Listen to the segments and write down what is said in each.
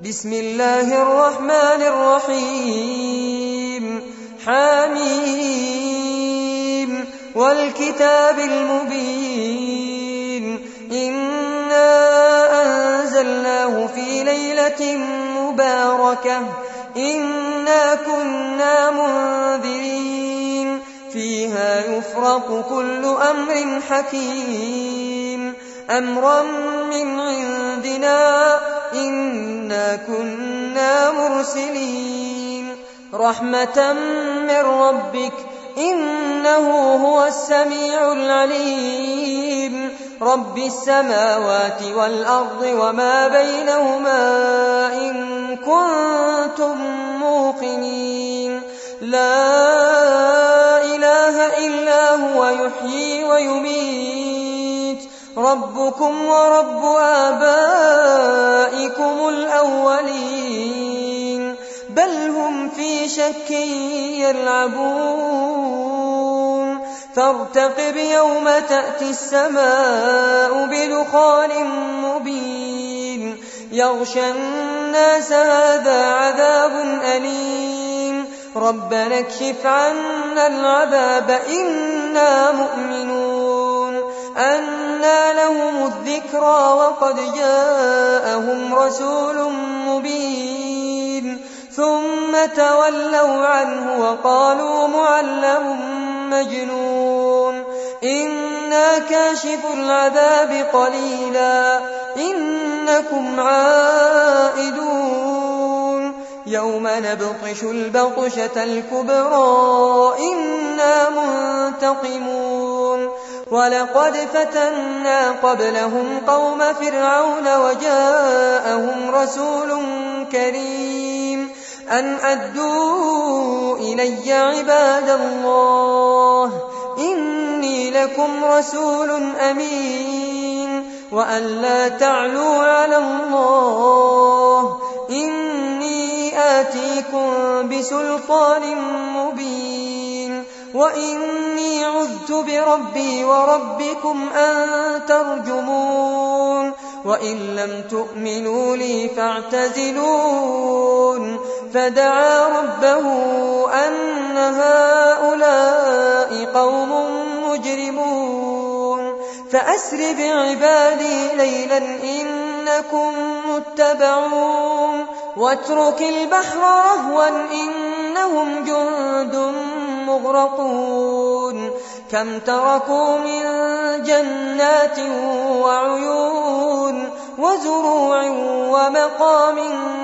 بسم الله الرحمن الرحيم حميم والكتاب المبين إنا أنزلناه في ليلة مباركة إنا كنا منذرين فيها يفرق كل أمر حكيم أمرا من عندنا إنا كنا مرسلين رحمة من ربك إنه هو السميع العليم رب السماوات والأرض وما بينهما إن كنتم موقنين لا إله إلا هو يحيي ويميت ربكم ورب آبائكم الأولين بل هم في شك يلعبون فارتقب يوم تأتي السماء بدخان مبين يغشى الناس هذا عذاب أليم ربنا اكشف عنا العذاب إنا مؤمنون أنى لهم الذكرى وقد جاءهم رسول مبين ثم تولوا عنه وقالوا معلم مجنون إنا كاشف العذاب قليلا إنكم عائدون يوم نبطش البطشة الكبرى إنا منتقمون ولقد فتنا قبلهم قوم فرعون وجاءهم رسول كريم أن أدوا إلي عباد الله إني لكم رسول أمين وأن لا تعلوا على الله إني آتيكم بسلطان مبين وإني عذت بربي وربكم أن ترجمون وإن لم تؤمنوا لي فاعتزلون فدعا ربه أن هؤلاء قوم مجرمون فأسر بعبادي ليلا إنكم متبعون واترك البحر رهوا إنهم جند مغرقون كم تركوا من جنات وعيون وزروع ومقام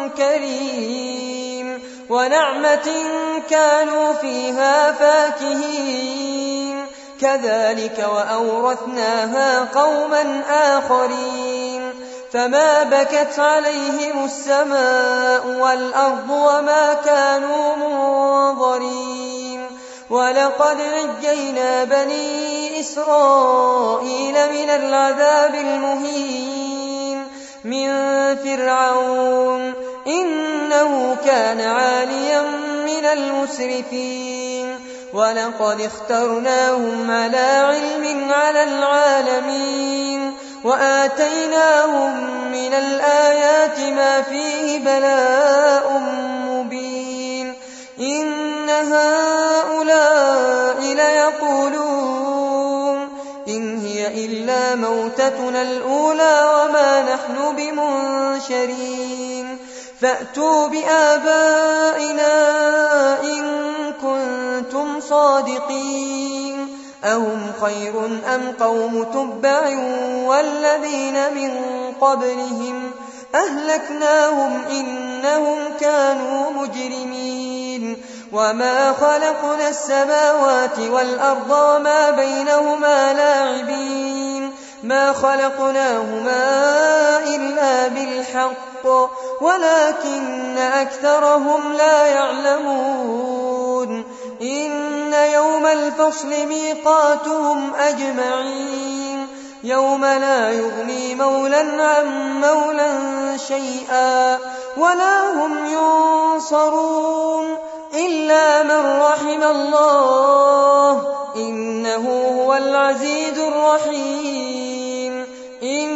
كريم ونعمة كانوا فيها فاكهين كذلك وأورثناها قوما آخرين فما بكت عليهم السماء والأرض وما كانوا منظرين ولقد نجينا بني إسرائيل من العذاب المهين من فرعون إنه كان عاليا من المسرفين ولقد اخترناهم على علم على العالمين وآتيناهم من الآيات ما فيه بلاء مبين إن هؤلاء ليقولون إن هي إلا موتتنا الأولى وما نحن بمنشرين فأتوا بآبائنا إن كنتم صادقين أهم خير أم قوم تبع والذين من قبلهم أهلكناهم إنهم كانوا مجرمين وما خلقنا السماوات والأرض وما بينهما لاعبين ما خلقناهما إلا بالحق ولكن أكثرهم لا يعلمون إن يوم الفصل ميقاتهم أجمعين يوم لا يغني مولا عن مولا شيئا ولا هم ينصرون إلا من رحم الله إنه هو العزيز الرحيم إن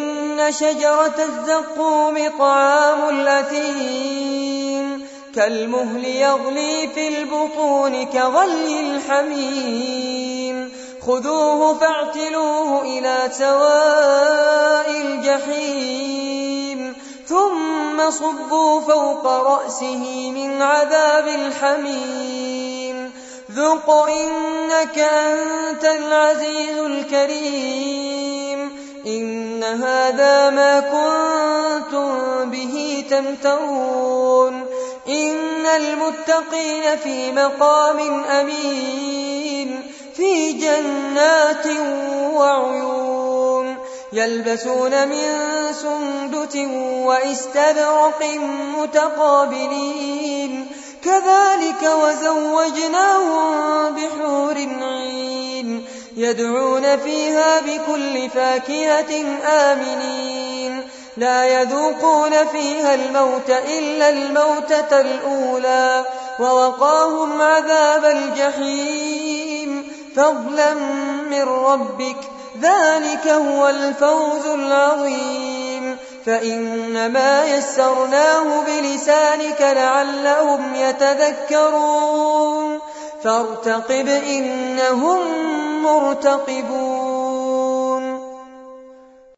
شجرة الزقوم طعام الأثيم كالمهل يغلي في البطون كغلي الحميم خذوه فاعتلوه إلى سواء الجحيم ثم صبوا فوق رأسه من عذاب الحميم ذق إنك أنت العزيز الكريم إن هذا ما كنتم به تمترون إن المتقين في مقام أمين في جنات وعيون يلبسون من سندس وإستبرق متقابلين كذلك وزوجناهم بحور عين يدعون فيها بكل فاكهة آمنين لا يذوقون فيها الموت إلا الموتة الأولى ووقاهم عذاب الجحيم فضلا من ربك ذلك هو الفوز العظيم فإنما يسرناه بلسانك لعلهم يتذكرون فارتقب إنهم مرتقبون